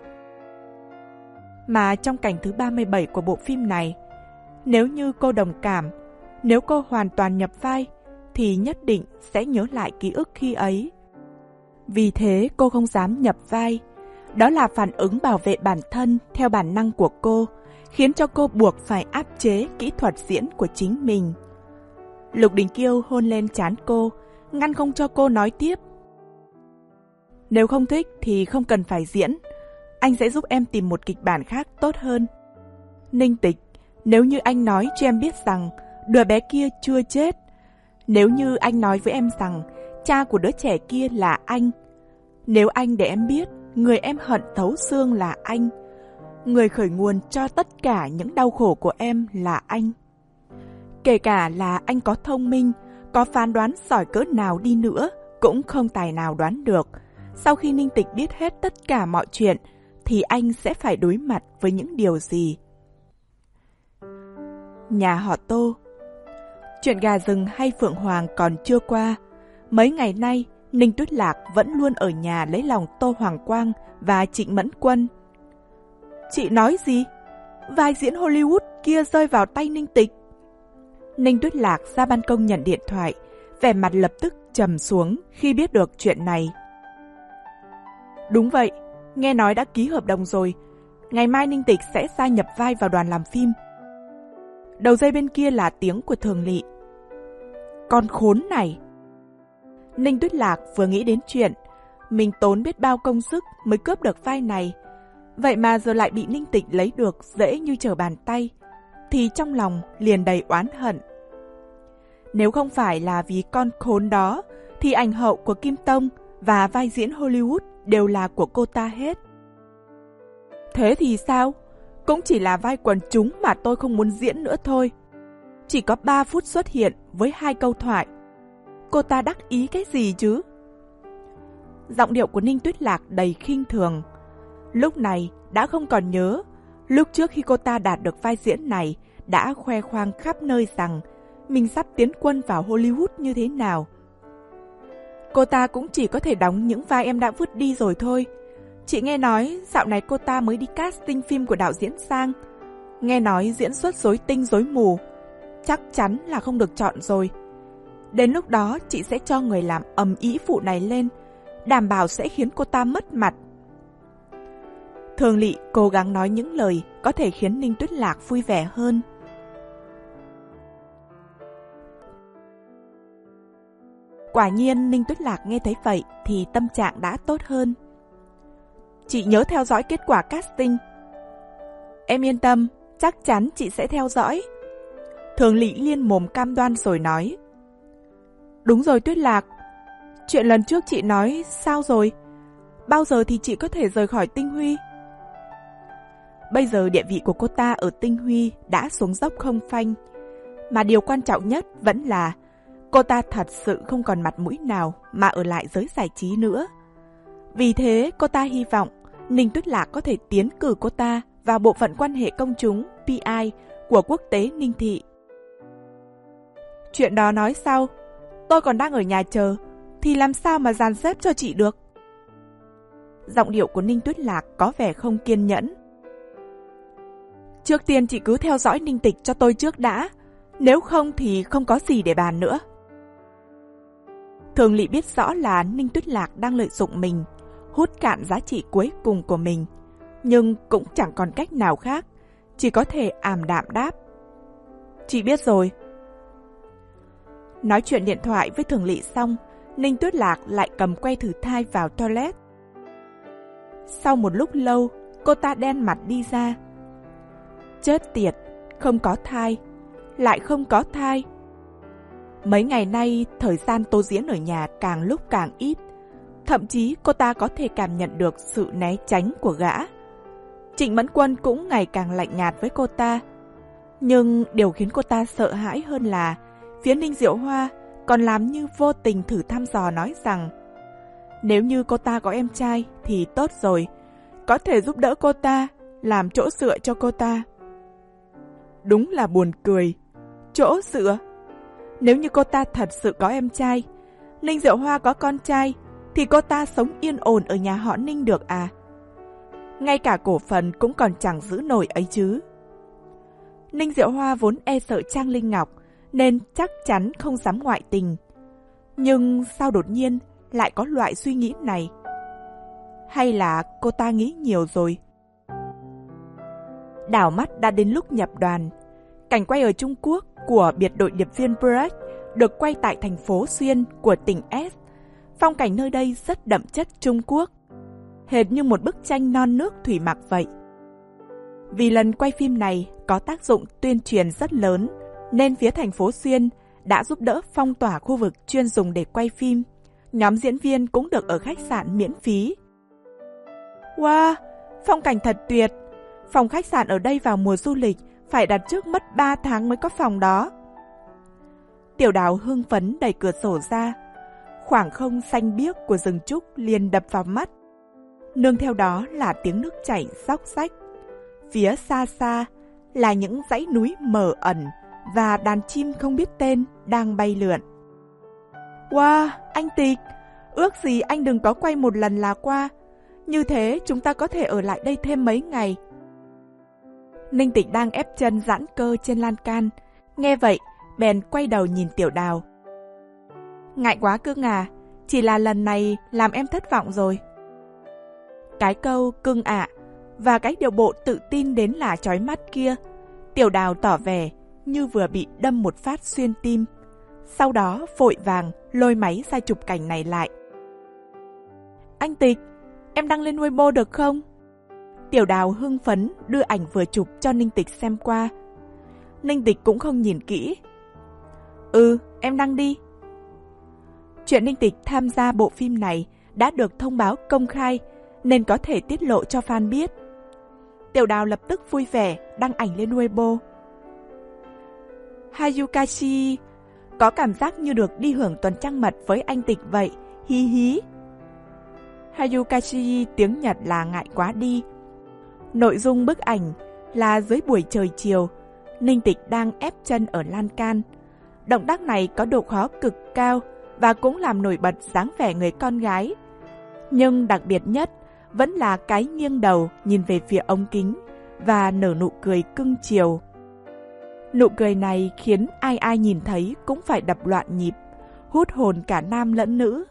Mà trong cảnh thứ ba mươi bảy của bộ phim này, nếu như cô đồng cảm, nếu cô hoàn toàn nhập vai, thì nhất định sẽ nhớ lại ký ức khi ấy. Vì thế cô không dám nhập vai. Đó là phản ứng bảo vệ bản thân theo bản năng của cô, khiến cho cô buộc phải áp chế kỹ thuật diễn của chính mình. Lục Đình Kiêu hôn lên trán cô, ngăn không cho cô nói tiếp. Nếu không thích thì không cần phải diễn. Anh sẽ giúp em tìm một kịch bản khác tốt hơn. Ninh Tịch, nếu như anh nói cho em biết rằng đứa bé kia chưa chết. Nếu như anh nói với em rằng cha của đứa trẻ kia là anh, nếu anh để em biết người em hận thấu xương là anh, người khởi nguồn cho tất cả những đau khổ của em là anh. Kể cả là anh có thông minh, có phán đoán giỏi cỡ nào đi nữa, cũng không tài nào đoán được, sau khi Ninh Tịch biết hết tất cả mọi chuyện, thì anh sẽ phải đối mặt với những điều gì. Nhà họ Tô. Chuyện gà rừng hay phượng hoàng còn chưa qua. Mấy ngày nay, Ninh Tuyết Lạc vẫn luôn ở nhà lấy lòng Tô Hoàng Quang và Trịnh Mẫn Quân. Chị nói gì? Vai diễn Hollywood kia rơi vào tay Ninh Tịch. Ninh Tuyết Lạc ra ban công nhận điện thoại, vẻ mặt lập tức trầm xuống khi biết được chuyện này. Đúng vậy, nghe nói đã ký hợp đồng rồi. Ngày mai Ninh Tịch sẽ gia nhập vai vào đoàn làm phim. Đầu dây bên kia là tiếng của Thường Lị. Con khốn này! Ninh Tuyết Lạc vừa nghĩ đến chuyện mình tốn biết bao công sức mới cướp được vai này, vậy mà giờ lại bị Ninh Tịch lấy được dễ như trở bàn tay, thì trong lòng liền đầy oán hận. Nếu không phải là vì con khốn đó, thì ảnh hậu của Kim Tông và vai diễn Hollywood đều là của cô ta hết. Thế thì sao? Cũng chỉ là vai quần chúng mà tôi không muốn diễn nữa thôi. Chỉ có ba phút xuất hiện với hai câu thoại. Cô ta đắc ý cái gì chứ? Giọng điệu của Ninh Tuyết Lạc đầy khinh thường. Lúc này đã không còn nhớ, lúc trước khi cô ta đạt được vai diễn này đã khoe khoang khắp nơi rằng mình sắp tiến quân vào Hollywood như thế nào. Cô ta cũng chỉ có thể đóng những vai em đã vứt đi rồi thôi. Chị nghe nói dạo này cô ta mới đi casting phim của đạo diễn Sang. Nghe nói diễn xuất rối tinh rối mù, chắc chắn là không được chọn rồi. Đến lúc đó chị sẽ cho người làm ầm ĩ vụ này lên, đảm bảo sẽ khiến cô ta mất mặt. Thường Lị cố gắng nói những lời có thể khiến Ninh Tuyết Lạc vui vẻ hơn. Quả nhiên Ninh Tuyết Lạc nghe thấy vậy thì tâm trạng đã tốt hơn. Chị nhớ theo dõi kết quả casting. Em yên tâm, chắc chắn chị sẽ theo dõi. Thường Lị liên mồm cam đoan rồi nói. Đúng rồi Tuyết Lạc, chuyện lần trước chị nói sao rồi? Bao giờ thì chị có thể rời khỏi Tinh Huy? Bây giờ địa vị của cô ta ở Tinh Huy đã xuống dốc không phanh, mà điều quan trọng nhất vẫn là cô ta thật sự không còn mặt mũi nào mà ở lại giới giải trí nữa. Vì thế cô ta hy vọng Ninh Tuyết Lạc có thể tiến cử cô ta vào bộ phận quan hệ công chúng P I của quốc tế Ninh Thị. Chuyện đó nói sau, tôi còn đang ở nhà chờ, thì làm sao mà dàn xếp cho chị được? Giọng điệu của Ninh Tuyết Lạc có vẻ không kiên nhẫn. Trước tiên chị cứ theo dõi Ninh Tịch cho tôi trước đã, nếu không thì không có gì để bàn nữa. Thường Lị biết rõ là Ninh Tuyết Lạc đang lợi dụng mình, hút cạn giá trị cuối cùng của mình, nhưng cũng chẳng còn cách nào khác, chỉ có thể ảm đạm đáp. Chị biết rồi. Nói chuyện điện thoại với Thường Lị xong, Ninh Tuyết Lạc lại cầm que thử thai vào toilet. Sau một lúc lâu, cô ta đen mặt đi ra. Chết tiệt, không có thai, lại không có thai. Mấy ngày nay, thời gian tô diễn ở nhà càng lúc càng ít. Thậm chí cô ta có thể cảm nhận được sự né tránh của gã. Trịnh Mẫn Quân cũng ngày càng lạnh nhạt với cô ta. Nhưng điều khiến cô ta sợ hãi hơn là phía Ninh Diệu Hoa còn làm như vô tình thử thăm dò nói rằng nếu như cô ta có em trai thì tốt rồi, có thể giúp đỡ cô ta, làm chỗ dựa cho cô ta. Đúng là buồn cười. Chỗ dựa? Nếu như cô ta thật sự có em trai, Ninh Diệu Hoa có con trai, thì cô ta sống yên ổn ở nhà họ Ninh được à? Ngay cả cổ phần cũng còn chẳng giữ nổi ấy chứ. Ninh Diệu Hoa vốn e sợ Trang Linh Ngọc, nên chắc chắn không dám ngoại tình. Nhưng sao đột nhiên lại có loại suy nghĩ này? Hay là cô ta nghĩ nhiều rồi? Đảo mắt đã đến lúc nhập đoàn. Cảnh quay ở Trung Quốc của biệt đội điệp viên Brecht được quay tại thành phố Xuyên của tỉnh S. Phong cảnh nơi đây rất đậm chất Trung Quốc, hệt như một bức tranh non nước thủy mặc vậy. Vì lần quay phim này có tác dụng tuyên truyền rất lớn, nên phía thành phố Xuyên đã giúp đỡ phong tỏa khu vực chuyên dùng để quay phim. Nhóm diễn viên cũng được ở khách sạn miễn phí. Wow, phong cảnh thật tuyệt. Phòng khách sạn ở đây vào mùa du lịch phải đặt trước mất ba tháng mới có phòng đó. Tiểu Đào hưng phấn đẩy cửa sổ ra. Khoảng không xanh biếc của rừng trúc liền đập vào mắt. Nương theo đó là tiếng nước chảy róc rách. Phía xa xa là những dãy núi mờ ẩn và đàn chim không biết tên đang bay lượn. Wow, anh Tịch, ước gì anh đừng có quay một lần là qua. Như thế chúng ta có thể ở lại đây thêm mấy ngày. Ninh Tịch đang ép chân giãn cơ trên lan can. Nghe vậy, bèn quay đầu nhìn Tiểu Đào. Ngại quá cưng à, chỉ là lần này làm em thất vọng rồi. Cái câu cưng ạ và cái điệu bộ tự tin đến là chói mắt kia, Tiểu Đào tỏ vẻ như vừa bị đâm một phát xuyên tim. Sau đó vội vàng lôi máy ra chụp cảnh này lại. Anh Tịch, em đăng lên Weibo được không? Tiểu Đào hưng phấn đưa ảnh vừa chụp cho Ninh Tịch xem qua. Ninh Tịch cũng không nhìn kỹ. Ừ, em đăng đi. Chuyện Ninh Tịch tham gia bộ phim này đã được thông báo công khai nên có thể tiết lộ cho fan biết. Tiểu Đào lập tức vui vẻ đăng ảnh lên Weibo. Hayukashi, có cảm giác như được đi hưởng tuần trăng mật với anh Tịch vậy, hí hí. Hayukashi tiếng Nhật là ngại quá đi. Nội dung bức ảnh là dưới buổi trời chiều, Ninh Tịch đang ép chân ở lan can. Động tác này có độ khó cực cao và cũng làm nổi bật dáng vẻ người con gái. Nhưng đặc biệt nhất vẫn là cái nghiêng đầu nhìn về phía ống kính và nở nụ cười cưng chiều. Nụ cười này khiến ai ai nhìn thấy cũng phải đập loạn nhịp, hút hồn cả nam lẫn nữ.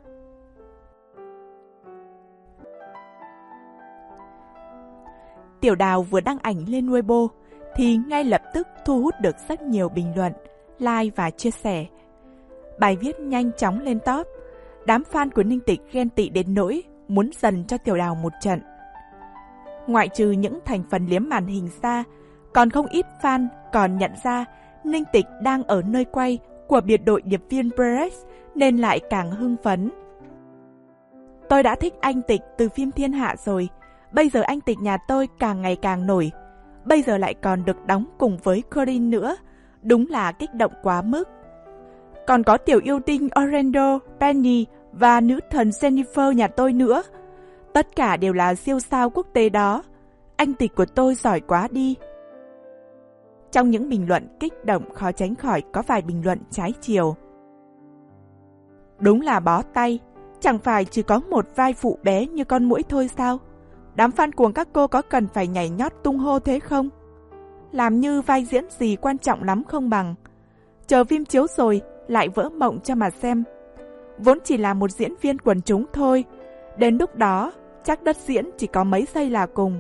Tiểu Đào vừa đăng ảnh lên Weibo thì ngay lập tức thu hút được rất nhiều bình luận, like và chia sẻ. Bài viết nhanh chóng lên top. Đám fan của Ninh Tịch ghen tị đến nỗi muốn dần cho Tiểu Đào một trận. Ngoại trừ những thành phần liếm màn hình ra, còn không ít fan còn nhận ra Ninh Tịch đang ở nơi quay của biệt đội điệp viên Press nên lại càng hưng phấn. Tôi đã thích anh Tịch từ phim Thiên Hạ rồi, bây giờ anh Tịch nhà tôi càng ngày càng nổi, bây giờ lại còn được đóng cùng với Corinne nữa, đúng là kích động quá mức. Còn có tiểu yêu tinh Orlando, Penny và nữ thần Jennifer nhà tôi nữa. Tất cả đều là siêu sao quốc tế đó. Anh Tịch của tôi giỏi quá đi. Trong những bình luận kích động khó tránh khỏi có vài bình luận trái chiều. Đúng là bó tay, chẳng phải chỉ có một vai phụ bé như con muỗi thôi sao? Đám fan cuồng các cô có cần phải nhảy nhót tung hô thế không? Làm như vai diễn gì quan trọng lắm không bằng. Chờ phim chiếu rồi lại vỡ mộng cho mà xem. Vốn chỉ là một diễn viên quần chúng thôi, đến lúc đó chắc đất diễn chỉ có mấy giây là cùng.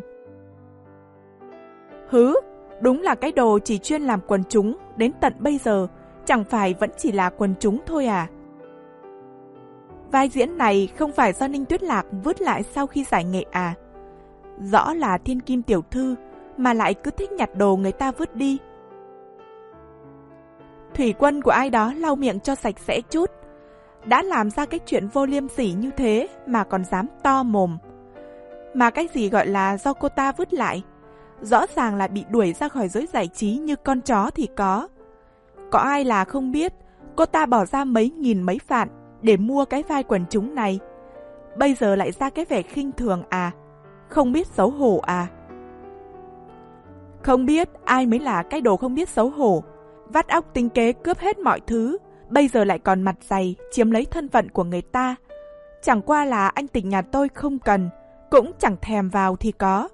Hứ, đúng là cái đồ chỉ chuyên làm quần chúng đến tận bây giờ chẳng phải vẫn chỉ là quần chúng thôi à? Vai diễn này không phải do Ninh Tuyết Lạc vứt lại sau khi giải nghệ à? Rõ là thiên kim tiểu thư mà lại cứ thích nhặt đồ người ta vứt đi. Thủy quân của ai đó lau miệng cho sạch sẽ chút. Đã làm ra cái chuyện vô liêm sỉ như thế mà còn dám to mồm. Mà cái gì gọi là do cô ta vứt lại? Rõ ràng là bị đuổi ra khỏi giới giải trí như con chó thì có. Có ai là không biết cô ta bỏ ra mấy nghìn mấy vạn để mua cái vai quần chúng này. Bây giờ lại ra cái vẻ khinh thường à? Không biết xấu hổ à? Không biết ai mới là cái đồ không biết xấu hổ. Vắt óc tính kế cướp hết mọi thứ, bây giờ lại còn mặt dày chiếm lấy thân phận của người ta. Chẳng qua là anh Tịch nhà tôi không cần, cũng chẳng thèm vào thì có.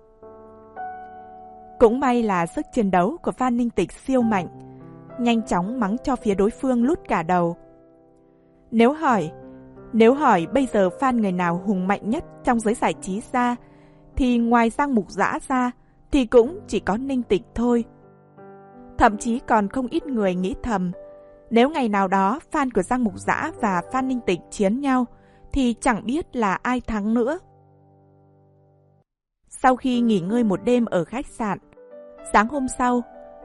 Cũng may là sức chiến đấu của fan Ninh Tịch siêu mạnh, nhanh chóng mắng cho phía đối phương lút cả đầu. Nếu hỏi, nếu hỏi bây giờ fan người nào hùng mạnh nhất trong giới giải trí ra, thì ngoài Giang Mục Dã ra, thì cũng chỉ có Ninh Tịch thôi. Thậm chí còn không ít người nghĩ thầm, nếu ngày nào đó fan của Giang Mục Dã và fan Ninh Tịch chiến nhau, thì chẳng biết là ai thắng nữa. Sau khi nghỉ ngơi một đêm ở khách sạn, sáng hôm sau,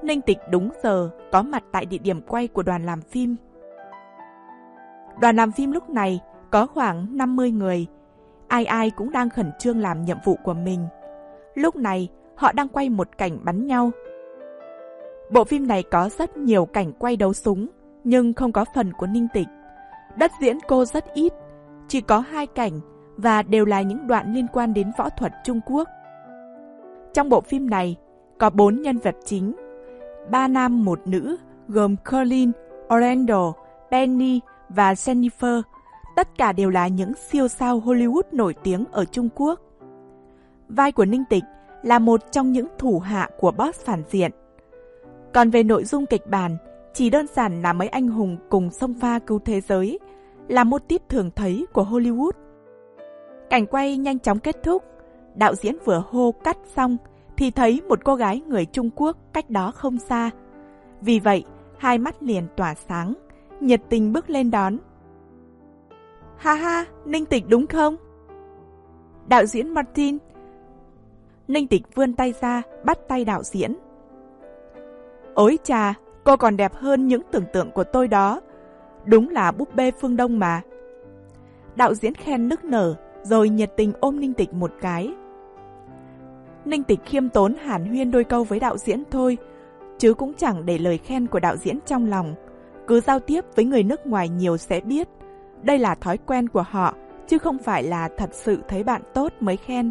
Ninh Tịch đúng giờ có mặt tại địa điểm quay của đoàn làm phim. Đoàn làm phim lúc này có khoảng năm mươi người, ai ai cũng đang khẩn trương làm nhiệm vụ của mình. Lúc này, họ đang quay một cảnh bắn nhau. Bộ phim này có rất nhiều cảnh quay đấu súng, nhưng không có phần của Ninh Tịch. Đất diễn cô rất ít, chỉ có hai cảnh và đều là những đoạn liên quan đến võ thuật Trung Quốc. Trong bộ phim này, có bốn nhân vật chính, ba nam một nữ, gồm Colin, Orlando, Benny và Jennifer. Tất cả đều là những siêu sao Hollywood nổi tiếng ở Trung Quốc. Vai của Ninh Tịch là một trong những thủ hạ của boss phản diện. Còn về nội dung kịch bản, chỉ đơn giản là mấy anh hùng cùng xông pha cứu thế giới, là mô típ thường thấy của Hollywood. Cảnh quay nhanh chóng kết thúc, đạo diễn vừa hô cắt xong thì thấy một cô gái người Trung Quốc cách đó không xa. Vì vậy, hai mắt liền tỏa sáng, nhiệt tình bước lên đón. Ha ha, Ninh Tịch đúng không? Đạo diễn Martin. Ninh Tịch vươn tay ra, bắt tay đạo diễn. Ôi chà, cô còn đẹp hơn những tưởng tượng của tôi đó. Đúng là búp bê phương Đông mà. Đạo diễn khen nức nở, rồi nhiệt tình ôm Ninh Tịch một cái. Ninh Tịch khiêm tốn hàn huyên đôi câu với đạo diễn thôi, chứ cũng chẳng để lời khen của đạo diễn trong lòng. Cứ giao tiếp với người nước ngoài nhiều sẽ biết. Đây là thói quen của họ, chứ không phải là thật sự thấy bạn tốt mới khen.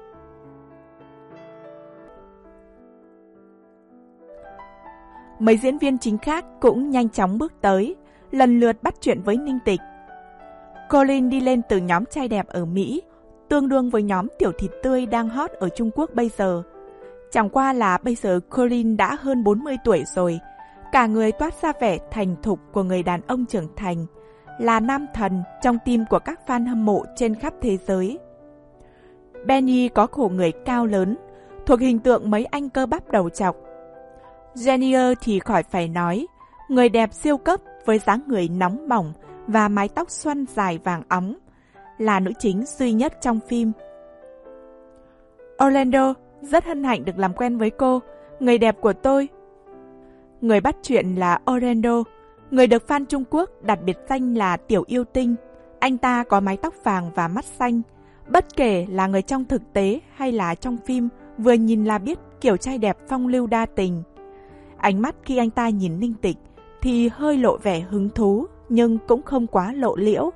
Mấy diễn viên chính khác cũng nhanh chóng bước tới, lần lượt bắt chuyện với Ninh Tịch. Colin đi lên từ nhóm trai đẹp ở Mỹ, tương đương với nhóm tiểu thịt tươi đang hot ở Trung Quốc bây giờ. Chẳng qua là bây giờ Colin đã hơn bốn mươi tuổi rồi, cả người toát ra vẻ thành thục của người đàn ông trưởng thành, là nam thần trong tim của các fan hâm mộ trên khắp thế giới. Benny có khổ người cao lớn, thuộc hình tượng mấy anh cơ bắp đầu trọc. Jennifer thì khỏi phải nói, người đẹp siêu cấp với dáng người nóng bỏng và mái tóc xoăn dài vàng óng, là nữ chính duy nhất trong phim. Orlando, rất hân hạnh được làm quen với cô, người đẹp của tôi. Người bắt chuyện là Orlando, người được fan Trung Quốc đặt biệt danh là Tiểu Yêu Tinh. Anh ta có mái tóc vàng và mắt xanh. Bất kể là người trong thực tế hay là trong phim, vừa nhìn là biết kiểu trai đẹp phong lưu đa tình. Ánh mắt khi anh ta nhìn Ninh Tịch thì hơi lộ vẻ hứng thú, nhưng cũng không quá lộ liễu.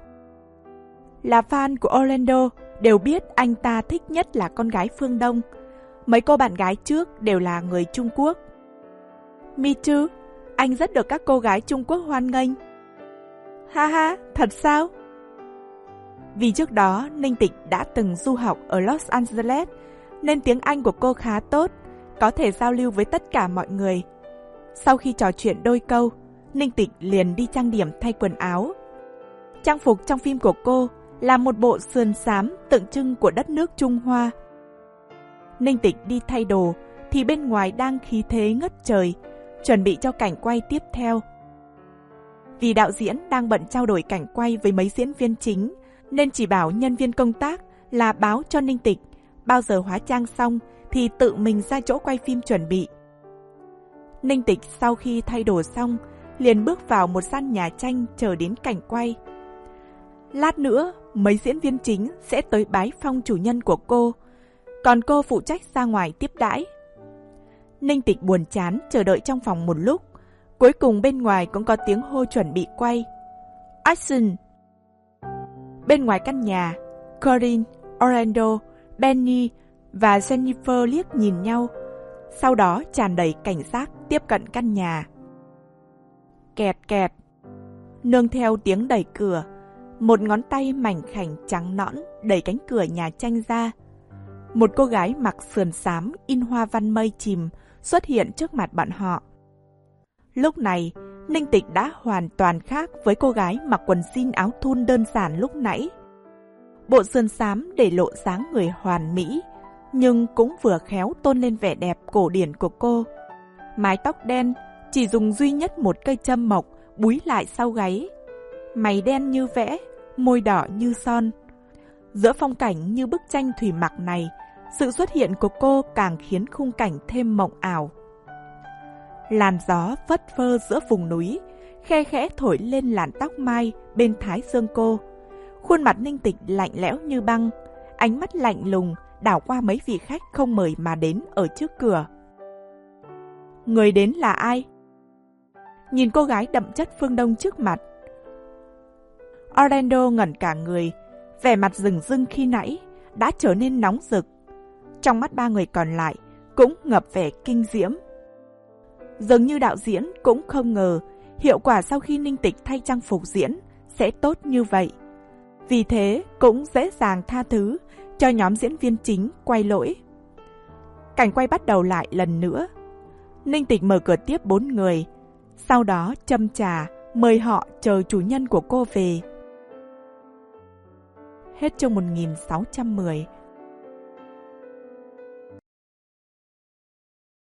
Là fan của Orlando đều biết anh ta thích nhất là con gái phương Đông. Mấy cô bạn gái trước đều là người Trung Quốc. Me too, anh rất được các cô gái Trung Quốc hoan nghênh. Ha ha, thật sao? Vì trước đó Ninh Tịch đã từng du học ở Los Angeles, nên tiếng Anh của cô khá tốt, có thể giao lưu với tất cả mọi người. Sau khi trò chuyện đôi câu, Ninh Tịch liền đi trang điểm thay quần áo. Trang phục trong phim của cô là một bộ sườn xám tượng trưng của đất nước Trung Hoa. Ninh Tịch đi thay đồ thì bên ngoài đang khí thế ngất trời, chuẩn bị cho cảnh quay tiếp theo. Vì đạo diễn đang bận trao đổi cảnh quay với mấy diễn viên chính, nên chỉ bảo nhân viên công tác là báo cho Ninh Tịch bao giờ hóa trang xong thì tự mình ra chỗ quay phim chuẩn bị. Ninh Tịch sau khi thay đồ xong liền bước vào một gian nhà tranh chờ đến cảnh quay. Lát nữa mấy diễn viên chính sẽ tới bái phong chủ nhân của cô, còn cô phụ trách ra ngoài tiếp đãi. Ninh Tịch buồn chán chờ đợi trong phòng một lúc, cuối cùng bên ngoài cũng có tiếng hô chuẩn bị quay. Action! Bên ngoài căn nhà, Colin, Orlando, Benny và Jennifer liếc nhìn nhau, sau đó tràn đầy cảnh giác tiếp cận căn nhà. Kẹt kẹt, nương theo tiếng đẩy cửa, một ngón tay mảnh khảnh trắng nõn đẩy cánh cửa nhà tranh ra. Một cô gái mặc sườn xám in hoa văn mây chìm xuất hiện trước mặt bọn họ. Lúc này, Ninh Tịch đã hoàn toàn khác với cô gái mặc quần jean áo thun đơn giản lúc nãy. Bộ sườn xám để lộ dáng người hoàn mỹ, nhưng cũng vừa khéo tôn lên vẻ đẹp cổ điển của cô. Mái tóc đen, chỉ dùng duy nhất một cây châm mộc búi lại sau gáy. Mày đen như vẽ, môi đỏ như son. Giữa phong cảnh như bức tranh thủy mặc này, sự xuất hiện của cô càng khiến khung cảnh thêm mộng ảo. Làn gió phất phơ giữa vùng núi, khe khẽ thổi lên làn tóc mai bên thái dương cô. Khuôn mặt Ninh Tịch lạnh lẽo như băng, ánh mắt lạnh lùng đảo qua mấy vị khách không mời mà đến ở trước cửa. Người đến là ai? Nhìn cô gái đậm chất phương Đông trước mặt, Orlando ngẩn cả người, vẻ mặt rừng rưng khi nãy đã trở nên nóng rực. Trong mắt ba người còn lại cũng ngập vẻ kinh diễm. Dường như đạo diễn cũng không ngờ hiệu quả sau khi Ninh Tịch thay trang phục diễn sẽ tốt như vậy. Vì thế cũng dễ dàng tha thứ cho nhóm diễn viên chính quay lỗi. Cảnh quay bắt đầu lại lần nữa. Ninh Tịch mở cửa tiếp bốn người, sau đó châm trà mời họ chờ chủ nhân của cô về. Hết chương một nghìn sáu trăm mười.